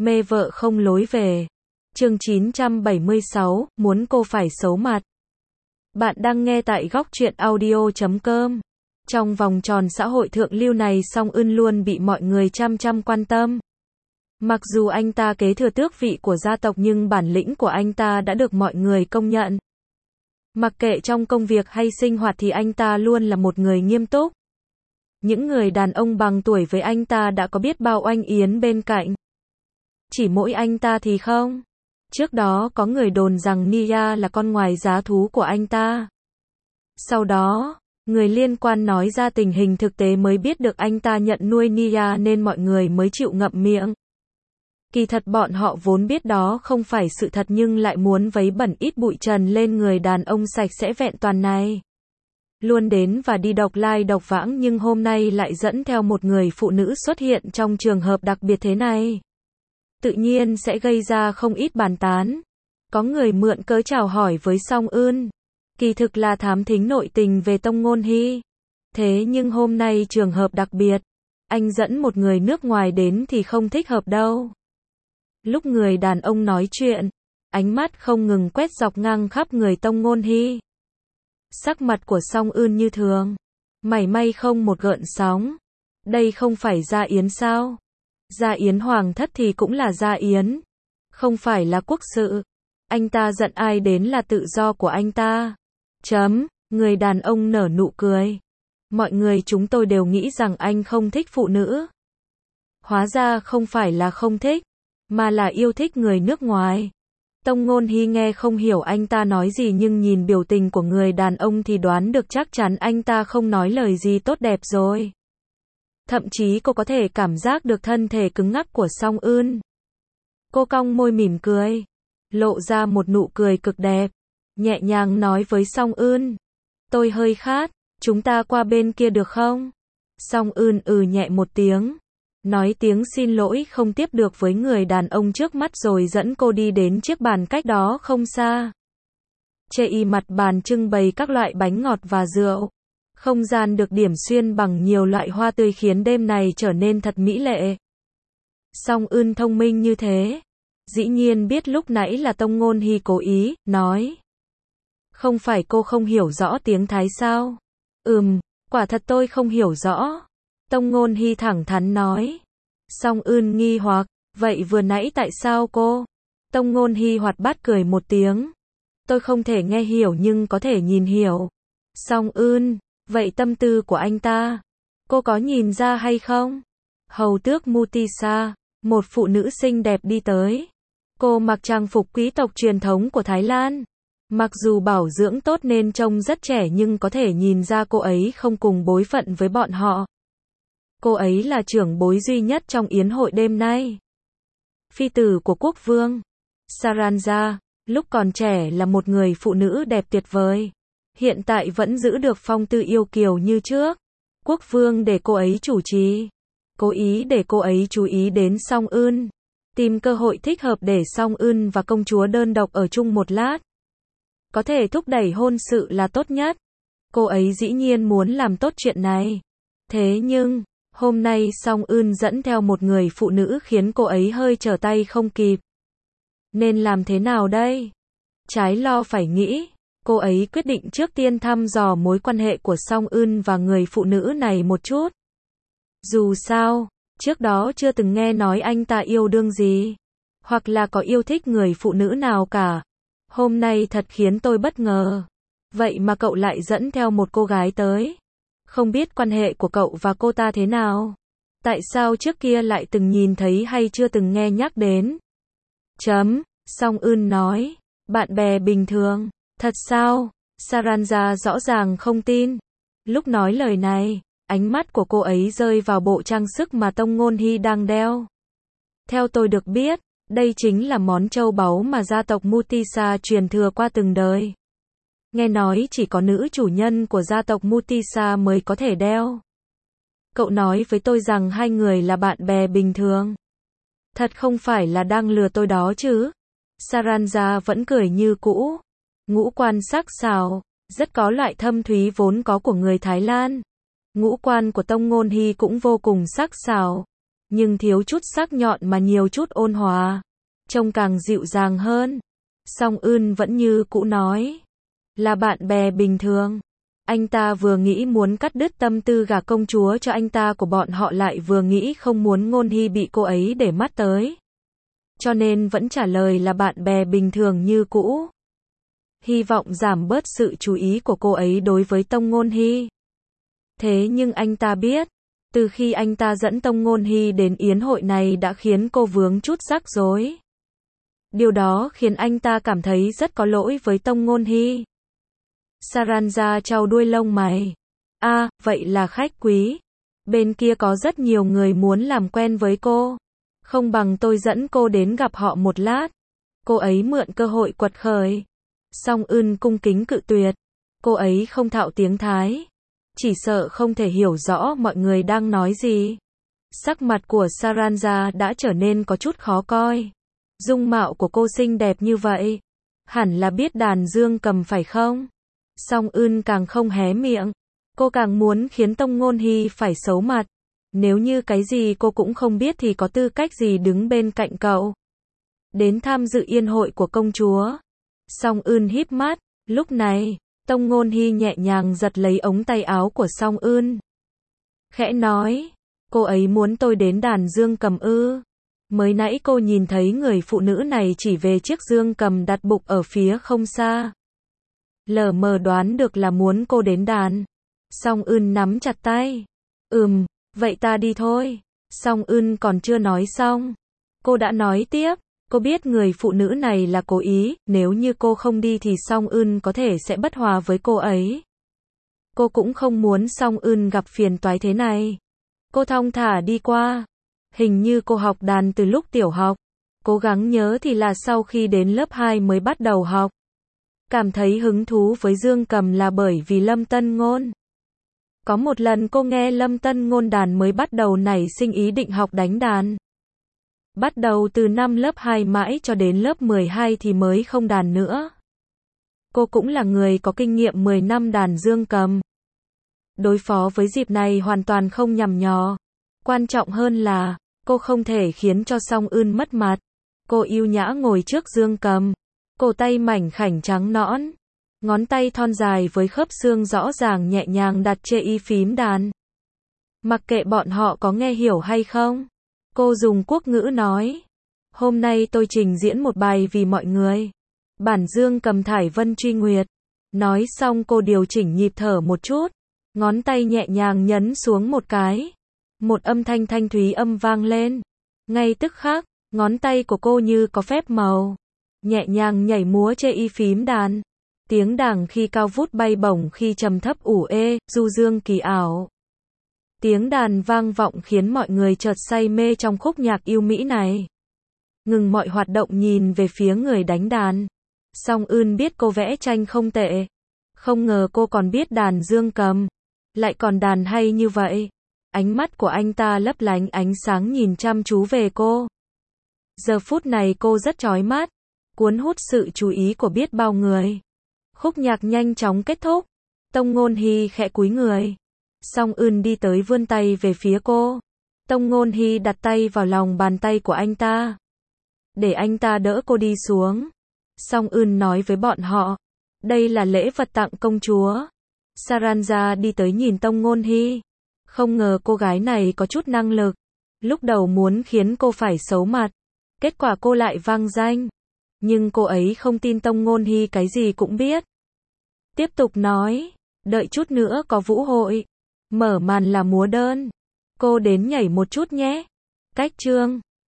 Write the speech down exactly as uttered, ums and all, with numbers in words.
Mê vợ không lối về. Chương chín trăm bảy mươi sáu, muốn cô phải xấu mặt. Bạn đang nghe tại góc truyện audio chấm com. Trong vòng tròn xã hội thượng lưu này, Song Eun luôn bị mọi người chăm chăm quan tâm. Mặc dù anh ta kế thừa tước vị của gia tộc nhưng bản lĩnh của anh ta đã được mọi người công nhận. Mặc kệ trong công việc hay sinh hoạt thì anh ta luôn là một người nghiêm túc. Những người đàn ông bằng tuổi với anh ta đã có biết bao oanh yến bên cạnh. Chỉ mỗi anh ta thì không. Trước đó có người đồn rằng Nia là con ngoài giá thú của anh ta. Sau đó, người liên quan nói ra tình hình thực tế mới biết được anh ta nhận nuôi Nia nên mọi người mới chịu ngậm miệng. Kỳ thật bọn họ vốn biết đó không phải sự thật nhưng lại muốn vấy bẩn ít bụi trần lên người đàn ông sạch sẽ vẹn toàn này. Luôn đến và đi độc lai độc vãng nhưng hôm nay lại dẫn theo một người phụ nữ xuất hiện trong trường hợp đặc biệt thế này. Tự nhiên sẽ gây ra không ít bàn tán. Có người mượn cớ chào hỏi với Song Eun. Kỳ thực là thám thính nội tình về Tông Ngôn Hy. Thế nhưng hôm nay trường hợp đặc biệt. Anh dẫn một người nước ngoài đến thì không thích hợp đâu. Lúc người đàn ông nói chuyện, ánh mắt không ngừng quét dọc ngang khắp người Tông Ngôn Hy. Sắc mặt của Song Eun như thường. Mảy may không một gợn sóng. Đây không phải gia yến sao? Gia yến hoàng thất thì cũng là gia yến. Không phải là quốc sự. Anh ta giận ai đến là tự do của anh ta. Chấm, người đàn ông nở nụ cười. Mọi người chúng tôi đều nghĩ rằng anh không thích phụ nữ. Hóa ra không phải là không thích, mà là yêu thích người nước ngoài. Tông Ngôn Hy nghe không hiểu anh ta nói gì nhưng nhìn biểu tình của người đàn ông thì đoán được chắc chắn anh ta không nói lời gì tốt đẹp rồi. Thậm chí cô có thể cảm giác được thân thể cứng ngắc của Song Eun. Cô cong môi mỉm cười, lộ ra một nụ cười cực đẹp, nhẹ nhàng nói với Song Eun, tôi hơi khát, chúng ta qua bên kia được không? Song Eun ừ nhẹ một tiếng, nói tiếng xin lỗi không tiếp được với người đàn ông trước mắt rồi dẫn cô đi đến chiếc bàn cách đó không xa. Trên mặt bàn trưng bày các loại bánh ngọt và rượu. Không gian được điểm xuyên bằng nhiều loại hoa tươi khiến đêm này trở nên thật mỹ lệ. Song Eun thông minh như thế. Dĩ nhiên biết lúc nãy là Tông Ngôn Hy cố ý, nói. Không phải cô không hiểu rõ tiếng Thái sao? Ừm, quả thật tôi không hiểu rõ. Tông Ngôn Hy thẳng thắn nói. Song Eun nghi hoặc, vậy vừa nãy tại sao cô? Tông Ngôn Hy hoạt bát cười một tiếng. Tôi không thể nghe hiểu nhưng có thể nhìn hiểu. Song Eun, vậy tâm tư của anh ta, cô có nhìn ra hay không? Hầu tước Mutisa, một phụ nữ xinh đẹp đi tới. Cô mặc trang phục quý tộc truyền thống của Thái Lan. Mặc dù bảo dưỡng tốt nên trông rất trẻ nhưng có thể nhìn ra cô ấy không cùng bối phận với bọn họ. Cô ấy là trưởng bối duy nhất trong yến hội đêm nay. Phi tử của quốc vương. Saranja, lúc còn trẻ là một người phụ nữ đẹp tuyệt vời. Hiện tại vẫn giữ được phong tư yêu kiều như trước. Quốc vương để cô ấy chủ trì. Cố ý để cô ấy chú ý đến Song Eun. Tìm cơ hội thích hợp để Song Eun và công chúa đơn độc ở chung một lát. Có thể thúc đẩy hôn sự là tốt nhất. Cô ấy dĩ nhiên muốn làm tốt chuyện này. Thế nhưng, hôm nay Song Eun dẫn theo một người phụ nữ khiến cô ấy hơi trở tay không kịp. Nên làm thế nào đây? Trái lo phải nghĩ. Cô ấy quyết định trước tiên thăm dò mối quan hệ của Song Eun và người phụ nữ này một chút. Dù sao, trước đó chưa từng nghe nói anh ta yêu đương gì, hoặc là có yêu thích người phụ nữ nào cả. Hôm nay thật khiến tôi bất ngờ. Vậy mà cậu lại dẫn theo một cô gái tới. Không biết quan hệ của cậu và cô ta thế nào? Tại sao trước kia lại từng nhìn thấy hay chưa từng nghe nhắc đến? Chấm, Song Eun nói, bạn bè bình thường. Thật sao? Saranja rõ ràng không tin. Lúc nói lời này, ánh mắt của cô ấy rơi vào bộ trang sức mà Tông Ngôn Hy đang đeo. Theo tôi được biết, đây chính là món châu báu mà gia tộc Mutisa truyền thừa qua từng đời. Nghe nói chỉ có nữ chủ nhân của gia tộc Mutisa mới có thể đeo. Cậu nói với tôi rằng hai người là bạn bè bình thường. Thật không phải là đang lừa tôi đó chứ? Saranja vẫn cười như cũ. Ngũ quan sắc sảo, rất có loại thâm thúy vốn có của người Thái Lan. Ngũ quan của Tông Ngôn Hy cũng vô cùng sắc sảo. nhưng thiếu chút sắc nhọn mà nhiều chút ôn hòa, trông càng dịu dàng hơn. Song Eun vẫn như cũ nói, là bạn bè bình thường. Anh ta vừa nghĩ muốn cắt đứt tâm tư gả công chúa cho anh ta của bọn họ, lại vừa nghĩ không muốn Ngôn Hy bị cô ấy để mắt tới. Cho nên vẫn trả lời là bạn bè bình thường như cũ. Hy vọng giảm bớt sự chú ý của cô ấy đối với Tông Ngôn Hy. Thế nhưng anh ta biết, từ khi anh ta dẫn Tông Ngôn Hy đến yến hội này đã khiến cô vướng chút rắc rối. Điều đó khiến anh ta cảm thấy rất có lỗi với Tông Ngôn Hy. Saranja chau đuôi lông mày. A, à, vậy là khách quý. Bên kia có rất nhiều người muốn làm quen với cô. Không bằng tôi dẫn cô đến gặp họ một lát. Cô ấy mượn cơ hội quật khởi. Song Eun cung kính cự tuyệt. Cô ấy không thạo tiếng Thái. Chỉ sợ không thể hiểu rõ mọi người đang nói gì. Sắc mặt của Saranja đã trở nên có chút khó coi. Dung mạo của cô xinh đẹp như vậy. Hẳn là biết đàn dương cầm phải không? Song Eun càng không hé miệng. Cô càng muốn khiến Tông Ngôn Hy phải xấu mặt. Nếu như cái gì cô cũng không biết thì có tư cách gì đứng bên cạnh cậu. Đến tham dự yến hội của công chúa. Song Eun híp mắt. Lúc này, Tông Ngôn Hy nhẹ nhàng giật lấy ống tay áo của Song Eun. Khẽ nói, cô ấy muốn tôi đến đàn dương cầm ư? Mới nãy cô nhìn thấy người phụ nữ này chỉ về chiếc dương cầm đặt bục ở phía không xa. Lờ mờ đoán được là muốn cô đến đàn. Song Eun nắm chặt tay. Ừm, vậy ta đi thôi. Song Eun còn chưa nói xong. Cô đã nói tiếp. Cô biết người phụ nữ này là cố ý, nếu như cô không đi thì Song Eun có thể sẽ bất hòa với cô ấy. Cô cũng không muốn Song Eun gặp phiền toái thế này. Cô thong thả đi qua. Hình như cô học đàn từ lúc tiểu học. Cố gắng nhớ thì là sau khi đến lớp hai mới bắt đầu học. Cảm thấy hứng thú với dương cầm là bởi vì Lâm Tân Ngôn. Có một lần cô nghe Lâm Tân Ngôn đàn mới bắt đầu nảy sinh ý định học đánh đàn. Bắt đầu từ năm lớp hai mãi cho đến lớp mười hai thì mới không đàn nữa. Cô cũng là người có kinh nghiệm mười năm đàn dương cầm. Đối phó với dịp này hoàn toàn không nhằm nhò. Quan trọng hơn là, cô không thể khiến cho Song Eun mất mặt. Cô yêu nhã ngồi trước dương cầm. Cổ tay mảnh khảnh trắng nõn. Ngón tay thon dài với khớp xương rõ ràng nhẹ nhàng đặt trên y phím đàn. Mặc kệ bọn họ có nghe hiểu hay không. Cô dùng quốc ngữ nói. Hôm nay tôi trình diễn một bài vì mọi người. Bản dương cầm Thải Vân Truy Nguyệt. Nói xong cô điều chỉnh nhịp thở một chút. Ngón tay nhẹ nhàng nhấn xuống một cái. Một âm thanh thanh thúy âm vang lên. Ngay tức khắc, ngón tay của cô như có phép màu. Nhẹ nhàng nhảy múa trên y phím đàn. Tiếng đàn khi cao vút bay bổng khi trầm thấp ủ ê, du dương kỳ ảo. Tiếng đàn vang vọng khiến mọi người chợt say mê trong khúc nhạc yêu mỹ này. Ngừng mọi hoạt động nhìn về phía người đánh đàn. Song Eun biết cô vẽ tranh không tệ. Không ngờ cô còn biết đàn dương cầm. Lại còn đàn hay như vậy. Ánh mắt của anh ta lấp lánh ánh sáng nhìn chăm chú về cô. Giờ phút này cô rất chói mắt. Cuốn hút sự chú ý của biết bao người. Khúc nhạc nhanh chóng kết thúc. Tông Ngôn Hy khẽ cúi người. Song Eun đi tới vươn tay về phía cô. Tông Ngôn Hy đặt tay vào lòng bàn tay của anh ta. Để anh ta đỡ cô đi xuống. Song Eun nói với bọn họ. Đây là lễ vật tặng công chúa. Saranja đi tới nhìn Tông Ngôn Hy. Không ngờ cô gái này có chút năng lực. Lúc đầu muốn khiến cô phải xấu mặt. Kết quả cô lại vang danh. Nhưng cô ấy không tin Tông Ngôn Hy cái gì cũng biết. Tiếp tục nói. Đợi chút nữa có vũ hội. Mở màn là múa đơn. Cô đến nhảy một chút nhé. Cách chương.